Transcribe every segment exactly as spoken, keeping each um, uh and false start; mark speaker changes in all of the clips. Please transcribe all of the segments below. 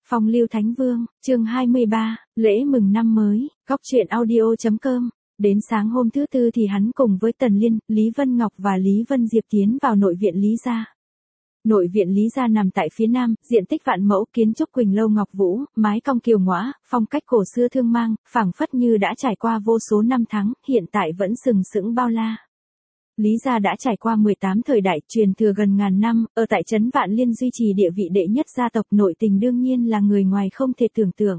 Speaker 1: Phong lưu Thánh Vương, chương hai mươi ba, lễ mừng năm mới, góc truyện audio chấm com. Đến sáng hôm thứ tư thì hắn cùng với Tần Liên, Lý Vân Ngọc và Lý Vân Diệp tiến vào nội viện Lý gia. Nội viện Lý gia nằm tại phía nam, diện tích vạn mẫu, kiến trúc Quỳnh Lâu Ngọc Vũ, mái cong kiều ngõa, phong cách cổ xưa thương mang, phảng phất như đã trải qua vô số năm tháng, hiện tại vẫn sừng sững bao la. Lý gia đã trải qua mười tám thời đại, truyền thừa gần ngàn năm, ở tại trấn Vạn Liên duy trì địa vị đệ nhất gia tộc, nội tình đương nhiên là người ngoài không thể tưởng tượng.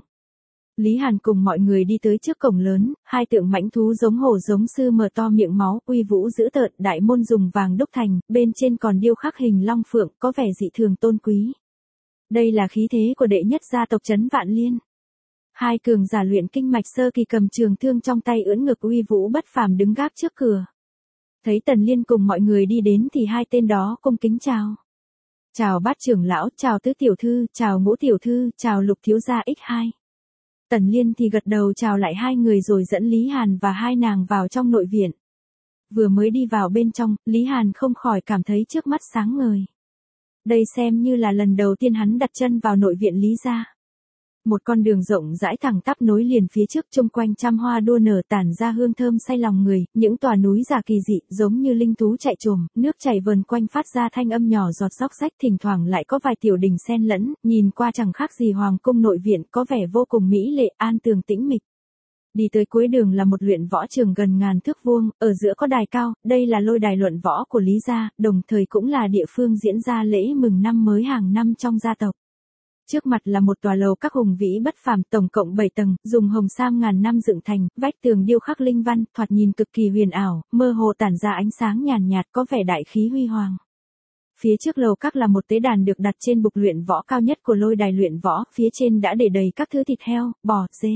Speaker 1: Lý Hàn cùng mọi người đi tới trước cổng lớn, hai tượng mãnh thú giống hổ giống sư mở to miệng máu, uy vũ dữ tợn, đại môn dùng vàng đúc thành, bên trên còn điêu khắc hình long phượng, có vẻ dị thường tôn quý. Đây là khí thế của đệ nhất gia tộc trấn Vạn Liên. Hai cường giả luyện kinh mạch sơ kỳ cầm trường thương trong tay ưỡn ngực uy vũ bất phàm đứng gác trước cửa. Thấy Tần Liên cùng mọi người đi đến thì hai tên đó cung kính chào. Chào Bát trưởng lão, chào Tứ tiểu thư, chào Ngũ tiểu thư, chào Lục thiếu gia nhân hai. Tần Liên thì gật đầu chào lại hai người rồi dẫn Lý Hàn và hai nàng vào trong nội viện. Vừa mới đi vào bên trong, Lý Hàn không khỏi cảm thấy trước mắt sáng ngời. Đây xem như là lần đầu tiên hắn đặt chân vào nội viện Lý gia. Một con đường rộng rãi thẳng tắp nối liền phía trước, chung quanh trăm hoa đua nở tản ra hương thơm say lòng người, những tòa núi giả kỳ dị giống như linh thú chạy trồm, nước chảy vờn quanh phát ra thanh âm nhỏ giọt róc rách, thỉnh thoảng lại có vài tiểu đình xen lẫn, nhìn qua chẳng khác gì hoàng cung nội viện, có vẻ vô cùng mỹ lệ, an tường tĩnh mịch. Đi tới cuối đường là một luyện võ trường gần ngàn thước vuông, ở giữa có đài cao, đây là lôi đài luận võ của Lý gia, đồng thời cũng là địa phương diễn ra lễ mừng năm mới hàng năm trong gia tộc. Trước mặt là một tòa lầu các hùng vĩ bất phàm, tổng cộng bảy tầng, dùng hồng sam ngàn năm dựng thành, vách tường điêu khắc linh văn, thoạt nhìn cực kỳ huyền ảo, mơ hồ tản ra ánh sáng nhàn nhạt, có vẻ đại khí huy hoàng. Phía trước lầu các là một tế đàn được đặt trên bục luyện võ cao nhất của lôi đài luyện võ, phía trên đã để đầy các thứ thịt heo, bò, dê,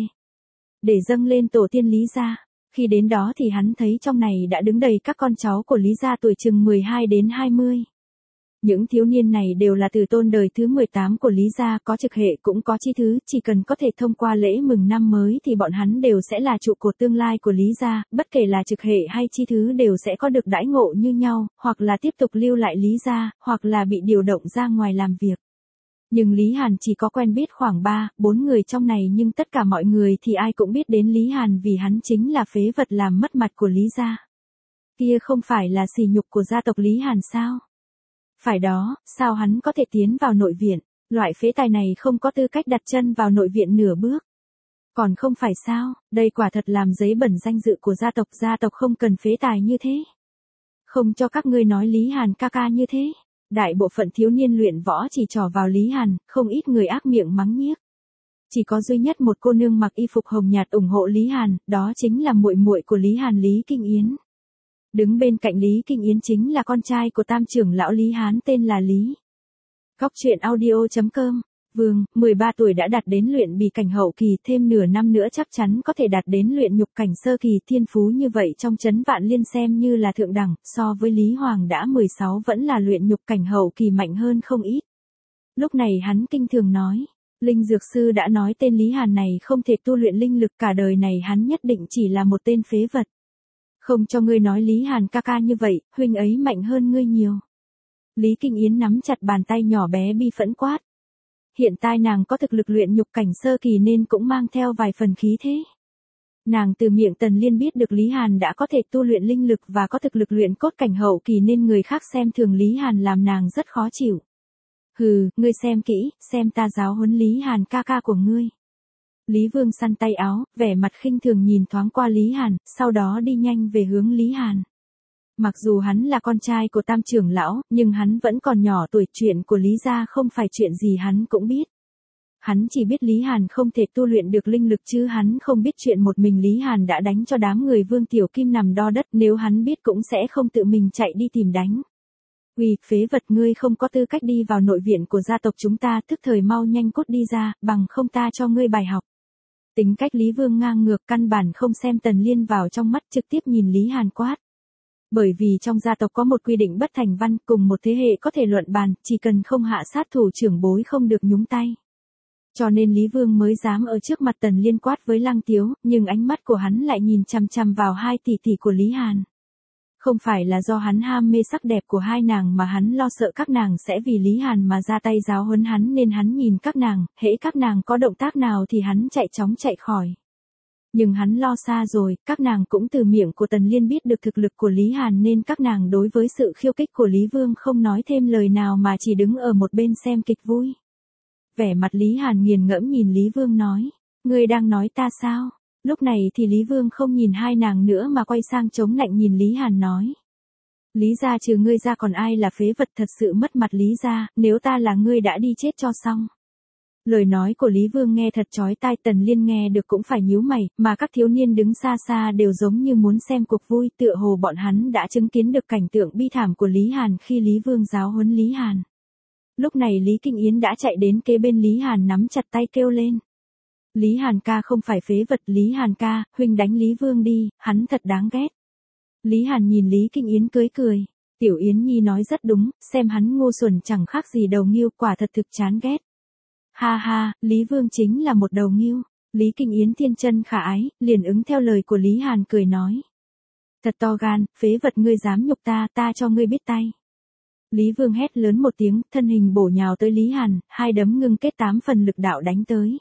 Speaker 1: để dâng lên tổ tiên Lý gia. Khi đến đó thì hắn thấy trong này đã đứng đầy các con cháu của Lý gia tuổi chừng mười hai đến hai mươi. Những thiếu niên này đều là từ tôn đời thứ mười tám của Lý gia, có trực hệ cũng có chi thứ, chỉ cần có thể thông qua lễ mừng năm mới thì bọn hắn đều sẽ là trụ cột tương lai của Lý gia, bất kể là trực hệ hay chi thứ đều sẽ có được đãi ngộ như nhau, hoặc là tiếp tục lưu lại Lý gia, hoặc là bị điều động ra ngoài làm việc. Nhưng Lý Hàn chỉ có quen biết khoảng ba, bốn người trong này, nhưng tất cả mọi người thì ai cũng biết đến Lý Hàn vì hắn chính là phế vật làm mất mặt của Lý gia. Kia không phải là sỉ nhục của gia tộc Lý Hàn sao? Phải đó, sao hắn có thể tiến vào nội viện, loại phế tài này không có tư cách đặt chân vào nội viện nửa bước. Còn không phải sao, đây quả thật làm giấy bẩn danh dự của gia tộc, gia tộc không cần phế tài như thế. Không cho các ngươi nói Lý Hàn ca ca như thế. Đại bộ phận thiếu niên luyện võ chỉ trỏ vào Lý Hàn, không ít người ác miệng mắng nhiếc. Chỉ có duy nhất một cô nương mặc y phục hồng nhạt ủng hộ Lý Hàn, đó chính là muội muội của Lý Hàn, Lý Kinh Yến. Đứng bên cạnh Lý Kinh Yến chính là con trai của tam trưởng lão Lý Hán tên là Lý. Góc truyện audio chấm com. Vương, mười ba tuổi đã đạt đến luyện bì cảnh hậu kỳ, thêm nửa năm nữa chắc chắn có thể đạt đến luyện nhục cảnh sơ kỳ, thiên phú như vậy trong trấn Vạn Liên xem như là thượng đẳng, so với Lý Hoàng đã mười sáu vẫn là luyện nhục cảnh hậu kỳ mạnh hơn không ít. Lúc này hắn kinh thường nói, Linh Dược Sư đã nói tên Lý Hàn này không thể tu luyện linh lực, cả đời này hắn nhất định chỉ là một tên phế vật. Không cho ngươi nói Lý Hàn ca ca như vậy, huynh ấy mạnh hơn ngươi nhiều. Lý Kinh Yến nắm chặt bàn tay nhỏ bé bi phẫn quát. Hiện tại nàng có thực lực luyện nhục cảnh sơ kỳ nên cũng mang theo vài phần khí thế. Nàng từ miệng Tần Liên biết được Lý Hàn đã có thể tu luyện linh lực và có thực lực luyện cốt cảnh hậu kỳ nên người khác xem thường Lý Hàn làm nàng rất khó chịu. Hừ, ngươi xem kỹ, xem ta giáo huấn Lý Hàn ca ca của ngươi. Lý Vương săn tay áo, vẻ mặt khinh thường nhìn thoáng qua Lý Hàn, sau đó đi nhanh về hướng Lý Hàn. Mặc dù hắn là con trai của tam trưởng lão, nhưng hắn vẫn còn nhỏ tuổi, chuyện của Lý gia không phải chuyện gì hắn cũng biết. Hắn chỉ biết Lý Hàn không thể tu luyện được linh lực chứ hắn không biết chuyện một mình Lý Hàn đã đánh cho đám người Vương Tiểu Kim nằm đo đất, nếu hắn biết cũng sẽ không tự mình chạy đi tìm đánh. Uy, phế vật, ngươi không có tư cách đi vào nội viện của gia tộc chúng ta, tức thời mau nhanh cút đi ra, bằng không ta cho ngươi bài học. Tính cách Lý Vương ngang ngược, căn bản không xem Tần Liên vào trong mắt, trực tiếp nhìn Lý Hàn quát. Bởi vì trong gia tộc có một quy định bất thành văn, cùng một thế hệ có thể luận bàn, chỉ cần không hạ sát thủ trưởng bối không được nhúng tay. Cho nên Lý Vương mới dám ở trước mặt Tần Liên quát với Lăng Tiếu, nhưng ánh mắt của hắn lại nhìn chằm chằm vào hai tỷ tỷ của Lý Hàn. Không phải là do hắn ham mê sắc đẹp của hai nàng mà hắn lo sợ các nàng sẽ vì Lý Hàn mà ra tay giáo huấn hắn nên hắn nhìn các nàng, hễ các nàng có động tác nào thì hắn chạy chóng chạy khỏi. Nhưng hắn lo xa rồi, các nàng cũng từ miệng của Tần Liên biết được thực lực của Lý Hàn nên các nàng đối với sự khiêu khích của Lý Vương không nói thêm lời nào mà chỉ đứng ở một bên xem kịch vui. Vẻ mặt Lý Hàn nghiền ngẫm nhìn Lý Vương nói, ngươi đang nói ta sao? Lúc này thì Lý Vương không nhìn hai nàng nữa mà quay sang chống nạnh nhìn Lý Hàn nói. Lý gia trừ ngươi ra còn ai là phế vật, thật sự mất mặt Lý gia, nếu ta là ngươi đã đi chết cho xong. Lời nói của Lý Vương nghe thật chói tai, Tần Liên nghe được cũng phải nhíu mày, mà các thiếu niên đứng xa xa đều giống như muốn xem cuộc vui, tựa hồ bọn hắn đã chứng kiến được cảnh tượng bi thảm của Lý Hàn khi Lý Vương giáo huấn Lý Hàn. Lúc này Lý Kinh Yến đã chạy đến kế bên Lý Hàn nắm chặt tay kêu lên. Lý Hàn ca không phải phế vật, Lý Hàn ca, huynh đánh Lý Vương đi, hắn thật đáng ghét. Lý Hàn nhìn Lý Kinh Yến cưới cười, Tiểu Yến Nhi nói rất đúng, xem hắn ngu xuẩn chẳng khác gì đầu nghêu, quả thật thực chán ghét. Ha ha, Lý Vương chính là một đầu nghêu. Lý Kinh Yến thiên chân khả ái, liền ứng theo lời của Lý Hàn cười nói. Thật to gan, phế vật, ngươi dám nhục ta, ta cho ngươi biết tay. Lý Vương hét lớn một tiếng, thân hình bổ nhào tới Lý Hàn, hai đấm ngưng kết tám phần lực đạo đánh tới.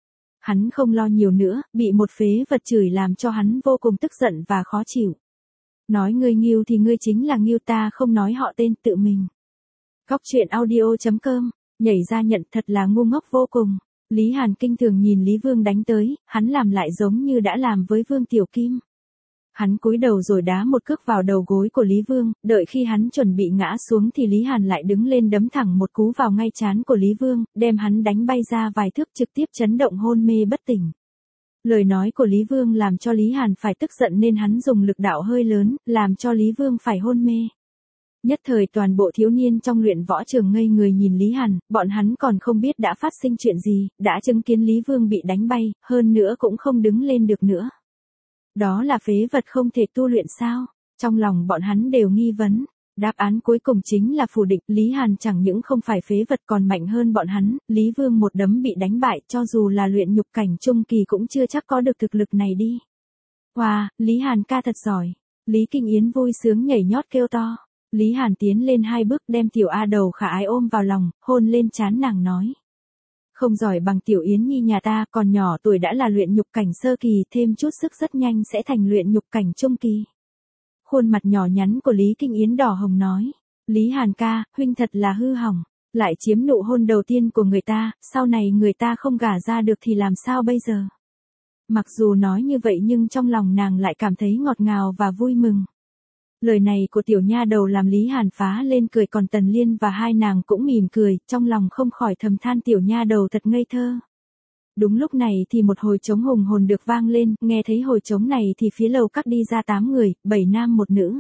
Speaker 1: Hắn không lo nhiều nữa, bị một phế vật chửi làm cho hắn vô cùng tức giận và khó chịu. Nói ngươi nghêu thì ngươi chính là nghêu, ta không nói họ tên, tự mình. Góc truyện audio chấm com, nhảy ra nhận thật là ngu ngốc vô cùng. Lý Hàn kinh thường nhìn Lý Vương đánh tới, hắn làm lại giống như đã làm với Vương Tiểu Kim. Hắn cúi đầu rồi đá một cước vào đầu gối của Lý Vương, đợi khi hắn chuẩn bị ngã xuống thì Lý Hàn lại đứng lên đấm thẳng một cú vào ngay trán của Lý Vương, đem hắn đánh bay ra vài thước, trực tiếp chấn động hôn mê bất tỉnh. Lời nói của Lý Vương làm cho Lý Hàn phải tức giận nên hắn dùng lực đạo hơi lớn, làm cho Lý Vương phải hôn mê. Nhất thời toàn bộ thiếu niên trong luyện võ trường ngây người nhìn Lý Hàn, bọn hắn còn không biết đã phát sinh chuyện gì, đã chứng kiến Lý Vương bị đánh bay, hơn nữa cũng không đứng lên được nữa. Đó là phế vật không thể tu luyện sao? Trong lòng bọn hắn đều nghi vấn. Đáp án cuối cùng chính là phủ định, Lý Hàn chẳng những không phải phế vật còn mạnh hơn bọn hắn, Lý Vương một đấm bị đánh bại, cho dù là luyện nhục cảnh trung kỳ cũng chưa chắc có được thực lực này đi. Wow, Lý Hàn ca thật giỏi. Lý Kinh Yến vui sướng nhảy nhót kêu to. Lý Hàn tiến lên hai bước đem Tiểu A Đầu khả ái ôm vào lòng, hôn lên trán nàng nói. Không giỏi bằng Tiểu Yến Nhi nhà ta, còn nhỏ tuổi đã là luyện nhục cảnh sơ kỳ, thêm chút sức rất nhanh sẽ thành luyện nhục cảnh trung kỳ. Khuôn mặt nhỏ nhắn của Lý Kinh Yến đỏ hồng nói. Lý Hàn ca, huynh thật là hư hỏng, lại chiếm nụ hôn đầu tiên của người ta, sau này người ta không gả ra được thì làm sao bây giờ? Mặc dù nói như vậy nhưng trong lòng nàng lại cảm thấy ngọt ngào và vui mừng. Lời này của tiểu nha đầu làm Lý Hàn phá lên cười, còn Tần Liên và hai nàng cũng mỉm cười, trong lòng không khỏi thầm than tiểu nha đầu thật ngây thơ. Đúng lúc này thì một hồi trống hùng hồn được vang lên, nghe thấy hồi trống này thì phía lầu các đi ra tám người, bảy nam một nữ.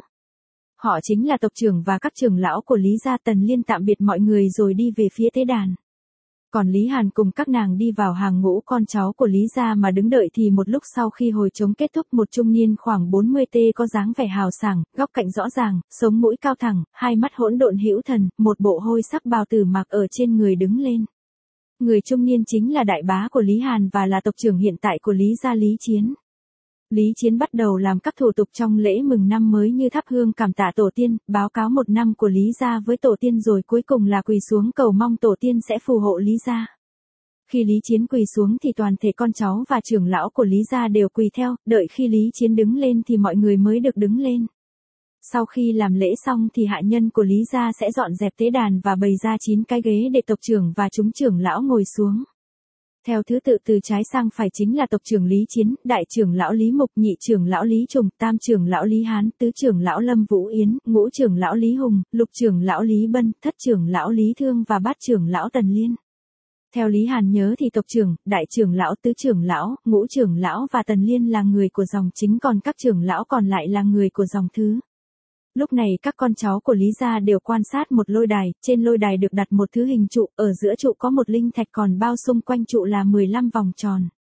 Speaker 1: Họ chính là tộc trưởng và các trưởng lão của Lý gia. Tần Liên tạm biệt mọi người rồi đi về phía tế đàn. Còn Lý Hàn cùng các nàng đi vào hàng ngũ con cháu của Lý gia mà đứng đợi thì một lúc sau khi hồi trống kết thúc, một trung niên khoảng bốn mươi tê có dáng vẻ hào sảng, góc cạnh rõ ràng, sống mũi cao thẳng, hai mắt hỗn độn hữu thần, một bộ hôi sắc bào tử mặc ở trên người đứng lên. Người trung niên chính là đại bá của Lý Hàn và là tộc trưởng hiện tại của Lý gia Lý Chiến. Lý Chiến bắt đầu làm các thủ tục trong lễ mừng năm mới như thắp hương cảm tạ tổ tiên, báo cáo một năm của Lý gia với tổ tiên, rồi cuối cùng là quỳ xuống cầu mong tổ tiên sẽ phù hộ Lý gia. Khi Lý Chiến quỳ xuống thì toàn thể con cháu và trưởng lão của Lý gia đều quỳ theo, đợi khi Lý Chiến đứng lên thì mọi người mới được đứng lên. Sau khi làm lễ xong thì hạ nhân của Lý gia sẽ dọn dẹp tế đàn và bày ra chín cái ghế để tộc trưởng và chúng trưởng lão ngồi xuống. Theo thứ tự từ trái sang phải chính là tộc trưởng Lý Chiến, đại trưởng lão Lý Mục, nhị trưởng lão Lý Trùng, tam trưởng lão Lý Hán, tứ trưởng lão Lâm Vũ Yến, ngũ trưởng lão Lý Hùng, lục trưởng lão Lý Bân, thất trưởng lão Lý Thương và bát trưởng lão Tần Liên. Theo Lý Hàn nhớ thì tộc trưởng, đại trưởng lão, tứ trưởng lão, ngũ trưởng lão và Tần Liên là người của dòng chính, còn các trưởng lão còn lại là người của dòng thứ. Lúc này các con cháu của Lý gia đều quan sát một lôi đài, trên lôi đài được đặt một thứ hình trụ, ở giữa trụ có một linh thạch, còn bao xung quanh trụ là mười lăm vòng tròn.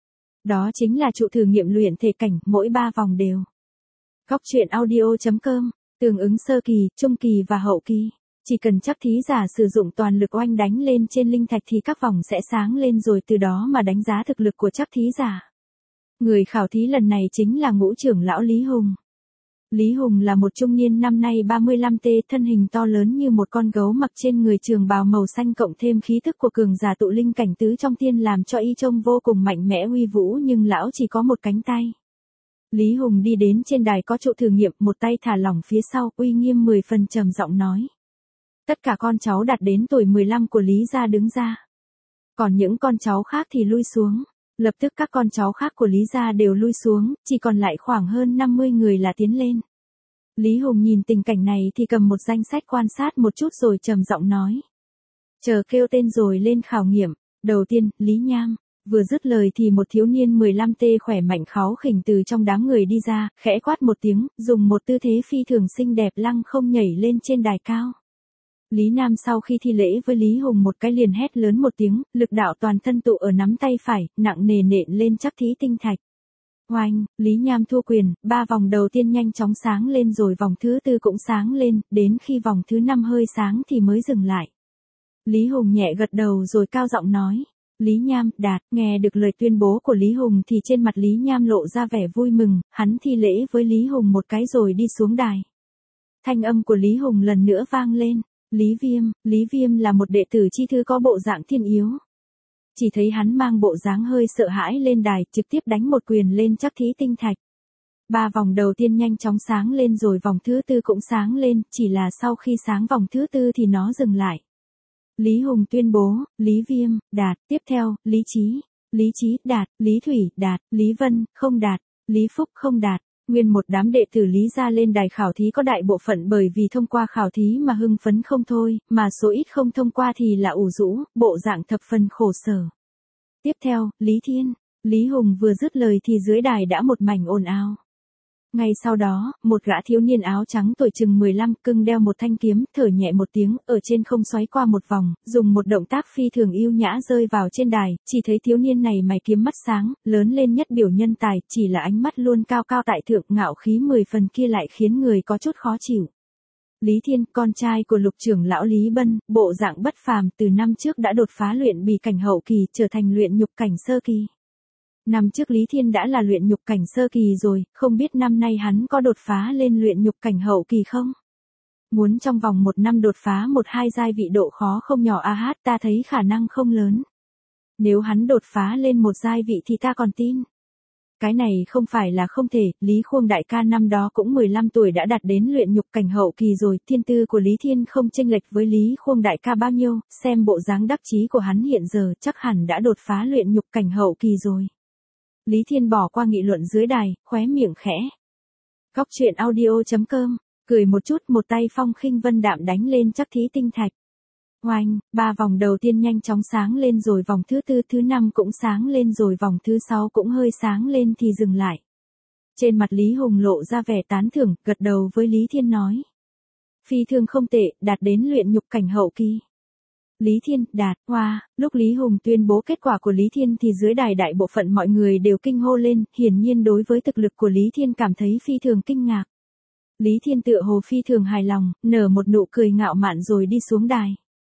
Speaker 1: Đó chính là trụ thử nghiệm luyện thể cảnh, mỗi ba vòng đều. Góc truyện audio chấm com, tương ứng sơ kỳ, trung kỳ và hậu kỳ. Chỉ cần chấp thí giả sử dụng toàn lực oanh đánh lên trên linh thạch thì các vòng sẽ sáng lên, rồi từ đó mà đánh giá thực lực của chấp thí giả. Người khảo thí lần này chính là ngũ trưởng lão Lý Hùng. Lý Hùng là một trung niên năm nay ba mươi lăm tê, thân hình to lớn như một con gấu, mặc trên người trường bào màu xanh cộng thêm khí thức của cường giả tụ linh cảnh tứ trong tiên làm cho y trông vô cùng mạnh mẽ uy vũ, nhưng lão chỉ có một cánh tay. Lý Hùng đi đến trên đài có trụ thử nghiệm, một tay thả lỏng phía sau, uy nghiêm mười phần trầm giọng nói. Tất cả con cháu đạt đến tuổi mười lăm của Lý gia đứng ra. Còn những con cháu khác thì lui xuống. Lập tức các con cháu khác của Lý gia đều lui xuống, chỉ còn lại khoảng hơn năm mươi người là tiến lên. Lý Hùng nhìn tình cảnh này thì cầm một danh sách quan sát một chút rồi trầm giọng nói. Chờ kêu tên rồi lên khảo nghiệm. Đầu tiên, Lý Nham. Vừa dứt lời thì một thiếu niên mười lăm tê khỏe mạnh kháu khỉnh từ trong đám người đi ra, khẽ quát một tiếng, dùng một tư thế phi thường xinh đẹp lăng không nhảy lên trên đài cao. Lý Nam sau khi thi lễ với Lý Hùng một cái liền hét lớn một tiếng, lực đạo toàn thân tụ ở nắm tay phải, nặng nề nện lên chắc thí tinh thạch. Oanh, Lý Nham thua quyền, ba vòng đầu tiên nhanh chóng sáng lên rồi vòng thứ tư cũng sáng lên, đến khi vòng thứ năm hơi sáng thì mới dừng lại. Lý Hùng nhẹ gật đầu rồi cao giọng nói. Lý Nham, đạt, nghe được lời tuyên bố của Lý Hùng thì trên mặt Lý Nham lộ ra vẻ vui mừng, hắn thi lễ với Lý Hùng một cái rồi đi xuống đài. Thanh âm của Lý Hùng lần nữa vang lên. Lý Viêm, Lý Viêm là một đệ tử chi thư có bộ dạng thiên yếu. Chỉ thấy hắn mang bộ dáng hơi sợ hãi lên đài, trực tiếp đánh một quyền lên chắc thí tinh thạch. Ba vòng đầu tiên nhanh chóng sáng lên rồi vòng thứ tư cũng sáng lên, chỉ là sau khi sáng vòng thứ tư thì nó dừng lại. Lý Hùng tuyên bố, Lý Viêm, đạt, tiếp theo, Lý Chí, Lý Chí, đạt, Lý Thủy, đạt, Lý Vân, không đạt, Lý Phúc, không đạt. Nguyên một đám đệ tử Lý gia lên đài khảo thí có đại bộ phận bởi vì thông qua khảo thí mà hưng phấn không thôi, mà số ít không thông qua thì là ủ rũ, bộ dạng thập phần khổ sở. Tiếp theo, Lý Thiên, Lý Hùng vừa dứt lời thì dưới đài đã một mảnh ồn ào. Ngay sau đó, một gã thiếu niên áo trắng tuổi chừng mười lăm cưng đeo một thanh kiếm, thở nhẹ một tiếng, ở trên không xoáy qua một vòng, dùng một động tác phi thường yêu nhã rơi vào trên đài, chỉ thấy thiếu niên này mày kiếm mắt sáng, lớn lên nhất biểu nhân tài, chỉ là ánh mắt luôn cao cao tại thượng, ngạo khí mười phần kia lại khiến người có chút khó chịu. Lý Thiên, con trai của Lục trưởng lão Lý Bân, bộ dạng bất phàm, từ năm trước đã đột phá luyện bì cảnh hậu kỳ, trở thành luyện nhục cảnh sơ kỳ. Năm trước Lý Thiên đã là luyện nhục cảnh sơ kỳ rồi, không biết năm nay hắn có đột phá lên luyện nhục cảnh hậu kỳ không? Muốn trong vòng một năm đột phá một hai giai vị độ khó không nhỏ a hát, ta thấy khả năng không lớn. Nếu hắn đột phá lên một giai vị thì ta còn tin. Cái này không phải là không thể, Lý Khuông đại ca năm đó cũng mười lăm tuổi đã đạt đến luyện nhục cảnh hậu kỳ rồi, thiên tư của Lý Thiên không chênh lệch với Lý Khuông đại ca bao nhiêu, xem bộ dáng đắc chí của hắn hiện giờ chắc hẳn đã đột phá luyện nhục cảnh hậu kỳ rồi. Lý Thiên bỏ qua nghị luận dưới đài, khóe miệng khẽ. Góc truyện audio chấm com, cười một chút, một tay Phong Khinh Vân đạm đánh lên chắc thí tinh thạch. Oanh, ba vòng đầu tiên nhanh chóng sáng lên rồi vòng thứ tư, thứ năm cũng sáng lên rồi vòng thứ sáu cũng hơi sáng lên thì dừng lại. Trên mặt Lý Hùng lộ ra vẻ tán thưởng, gật đầu với Lý Thiên nói. Phi thường không tệ, đạt đến luyện nhục cảnh hậu kỳ. Lý Thiên, đạt, hoa, wow. Lúc Lý Hùng tuyên bố kết quả của Lý Thiên thì dưới đài đại bộ phận mọi người đều kinh hô lên, hiển nhiên đối với thực lực của Lý Thiên cảm thấy phi thường kinh ngạc. Lý Thiên tựa hồ phi thường hài lòng, nở một nụ cười ngạo mạn rồi đi xuống đài.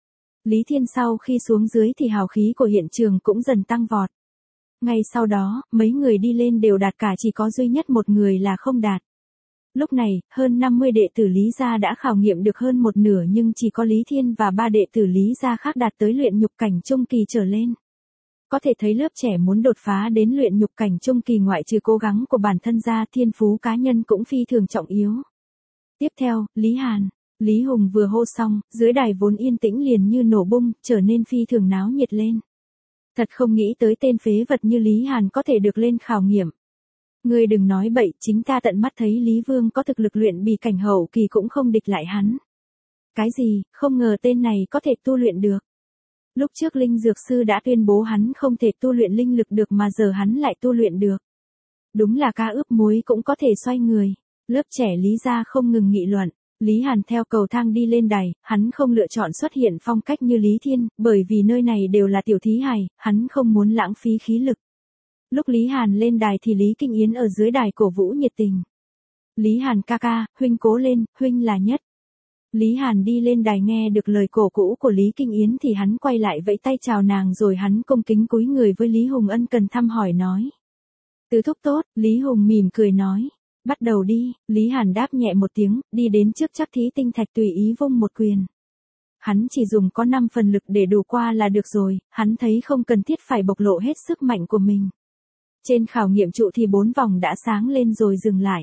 Speaker 1: Lý Thiên sau khi xuống dưới thì hào khí của hiện trường cũng dần tăng vọt. Ngay sau đó, mấy người đi lên đều đạt cả, chỉ có duy nhất một người là không đạt. Lúc này, hơn năm mươi đệ tử Lý gia đã khảo nghiệm được hơn một nửa nhưng chỉ có Lý Thiên và ba đệ tử Lý gia khác đạt tới luyện nhục cảnh trung kỳ trở lên. Có thể thấy lớp trẻ muốn đột phá đến luyện nhục cảnh trung kỳ ngoại trừ cố gắng của bản thân ra, thiên phú cá nhân cũng phi thường trọng yếu. Tiếp theo, Lý Hàn. Lý Hùng vừa hô xong, dưới đài vốn yên tĩnh liền như nổ bung, trở nên phi thường náo nhiệt lên. Thật không nghĩ tới tên phế vật như Lý Hàn có thể được lên khảo nghiệm. Ngươi đừng nói bậy, chính ta tận mắt thấy Lý Vương có thực lực luyện bì cảnh hậu kỳ cũng không địch lại hắn. Cái gì, không ngờ tên này có thể tu luyện được. Lúc trước Linh Dược Sư đã tuyên bố hắn không thể tu luyện linh lực được mà giờ hắn lại tu luyện được. Đúng là cá ướp muối cũng có thể xoay người. Lớp trẻ Lý gia không ngừng nghị luận. Lý Hàn theo cầu thang đi lên đài, hắn không lựa chọn xuất hiện phong cách như Lý Thiên, bởi vì nơi này đều là tiểu thí hài, hắn không muốn lãng phí khí lực. Lúc Lý Hàn lên đài thì Lý Kinh Yến ở dưới đài cổ vũ nhiệt tình. Lý Hàn ca ca, huynh cố lên, huynh là nhất. Lý Hàn đi lên đài nghe được lời cổ vũ của Lý Kinh Yến thì hắn quay lại vẫy tay chào nàng rồi hắn cung kính cúi người với Lý Hùng ân cần thăm hỏi nói. Tứ thúc tốt, Lý Hùng mỉm cười nói. Bắt đầu đi, Lý Hàn đáp nhẹ một tiếng, đi đến trước Trác Thí Tinh Thạch tùy ý vung một quyền. Hắn chỉ dùng có năm phần lực để đủ qua là được rồi, hắn thấy không cần thiết phải bộc lộ hết sức mạnh của mình. Trên khảo nghiệm trụ thì bốn vòng đã sáng lên rồi dừng lại.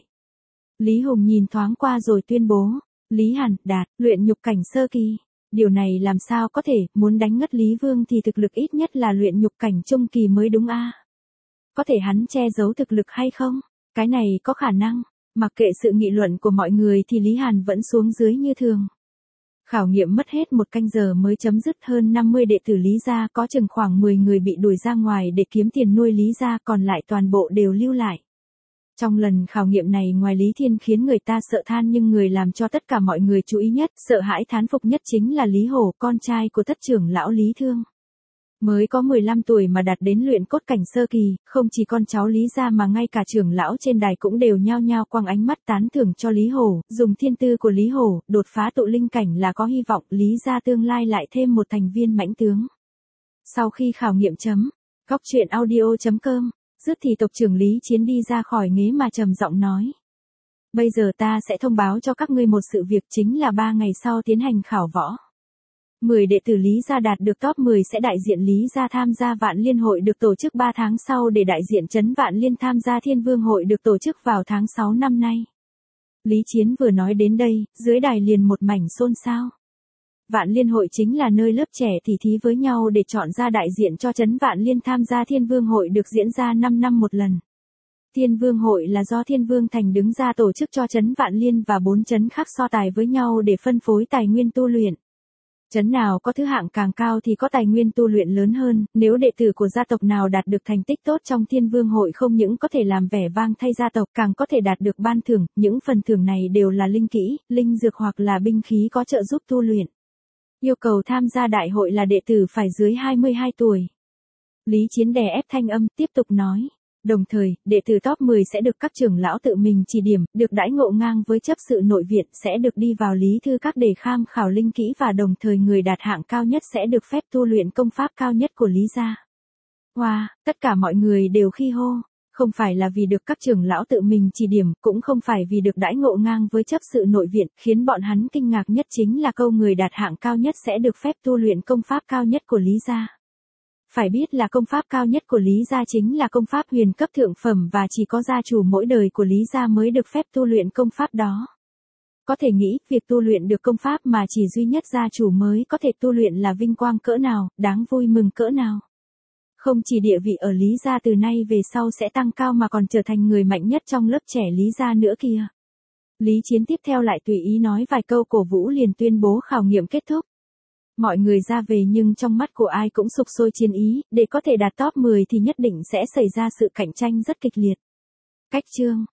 Speaker 1: Lý Hùng nhìn thoáng qua rồi tuyên bố, Lý Hàn, đạt, luyện nhục cảnh sơ kỳ. Điều này làm sao có thể, muốn đánh ngất Lý Vương thì thực lực ít nhất là luyện nhục cảnh trung kỳ mới đúng a. Có thể hắn che giấu thực lực hay không? Cái này có khả năng, mặc kệ sự nghị luận của mọi người thì Lý Hàn vẫn xuống dưới như thường. Khảo nghiệm mất hết một canh giờ mới chấm dứt, hơn năm mươi đệ tử Lý gia có chừng khoảng mười người bị đuổi ra ngoài để kiếm tiền nuôi Lý gia, còn lại toàn bộ đều lưu lại. Trong lần khảo nghiệm này ngoài Lý Thiên khiến người ta sợ than nhưng người làm cho tất cả mọi người chú ý nhất, sợ hãi thán phục nhất chính là Lý Hổ, con trai của thất trưởng lão Lý Thương. Mới có mười lăm tuổi mà đạt đến luyện cốt cảnh sơ kỳ, không chỉ con cháu Lý gia mà ngay cả trưởng lão trên đài cũng đều nhao nhao quăng ánh mắt tán thưởng cho Lý Hổ, dùng thiên tư của Lý Hổ, đột phá tụ linh cảnh là có hy vọng Lý gia tương lai lại thêm một thành viên mãnh tướng. Sau khi khảo nghiệm chấm, góc truyện audio chấm com, dứt thì tộc trưởng Lý Chiến đi ra khỏi ghế mà trầm giọng nói. Bây giờ ta sẽ thông báo cho các ngươi một sự việc, chính là ba ngày sau tiến hành khảo võ. mười đệ tử Lý gia đạt được top mười sẽ đại diện Lý gia tham gia Vạn Liên hội được tổ chức ba tháng sau, để đại diện trấn Vạn Liên tham gia Thiên Vương hội được tổ chức vào tháng sáu năm nay. Lý Chiến vừa nói đến đây, dưới đài liền một mảnh xôn xao. Vạn Liên hội chính là nơi lớp trẻ tỉ thí với nhau để chọn ra đại diện cho trấn Vạn Liên tham gia Thiên Vương hội, được diễn ra năm năm một lần. Thiên Vương hội là do Thiên Vương Thành đứng ra tổ chức cho trấn Vạn Liên và bốn trấn khác so tài với nhau để phân phối tài nguyên tu luyện. Trấn nào có thứ hạng càng cao thì có tài nguyên tu luyện lớn hơn, nếu đệ tử của gia tộc nào đạt được thành tích tốt trong Thiên Vương hội không những có thể làm vẻ vang thay gia tộc, càng có thể đạt được ban thưởng, những phần thưởng này đều là linh kỹ, linh dược hoặc là binh khí có trợ giúp tu luyện. Yêu cầu tham gia đại hội là đệ tử phải dưới hai mươi hai tuổi. Lý Chiến đè ép thanh âm, tiếp tục nói. Đồng thời, đệ tử top mười sẽ được các trưởng lão tự mình chỉ điểm, được đãi ngộ ngang với chấp sự nội viện, sẽ được đi vào lý thư các để kham khảo linh kỹ, và đồng thời người đạt hạng cao nhất sẽ được phép tu luyện công pháp cao nhất của Lý gia. Wow, tất cả mọi người đều khi hô. Không phải là vì được các trưởng lão tự mình chỉ điểm, cũng không phải vì được đãi ngộ ngang với chấp sự nội viện, khiến bọn hắn kinh ngạc nhất chính là câu người đạt hạng cao nhất sẽ được phép tu luyện công pháp cao nhất của Lý gia. Phải biết là công pháp cao nhất của Lý gia chính là công pháp huyền cấp thượng phẩm, và chỉ có gia chủ mỗi đời của Lý gia mới được phép tu luyện công pháp đó. Có thể nghĩ, việc tu luyện được công pháp mà chỉ duy nhất gia chủ mới có thể tu luyện là vinh quang cỡ nào, đáng vui mừng cỡ nào. Không chỉ địa vị ở Lý gia từ nay về sau sẽ tăng cao mà còn trở thành người mạnh nhất trong lớp trẻ Lý gia nữa kìa. Lý Chiến tiếp theo lại tùy ý nói vài câu cổ vũ liền tuyên bố khảo nghiệm kết thúc. Mọi người ra về nhưng trong mắt của ai cũng sục sôi chiến ý, để có thể đạt top mười thì nhất định sẽ xảy ra sự cạnh tranh rất kịch liệt. Cách chương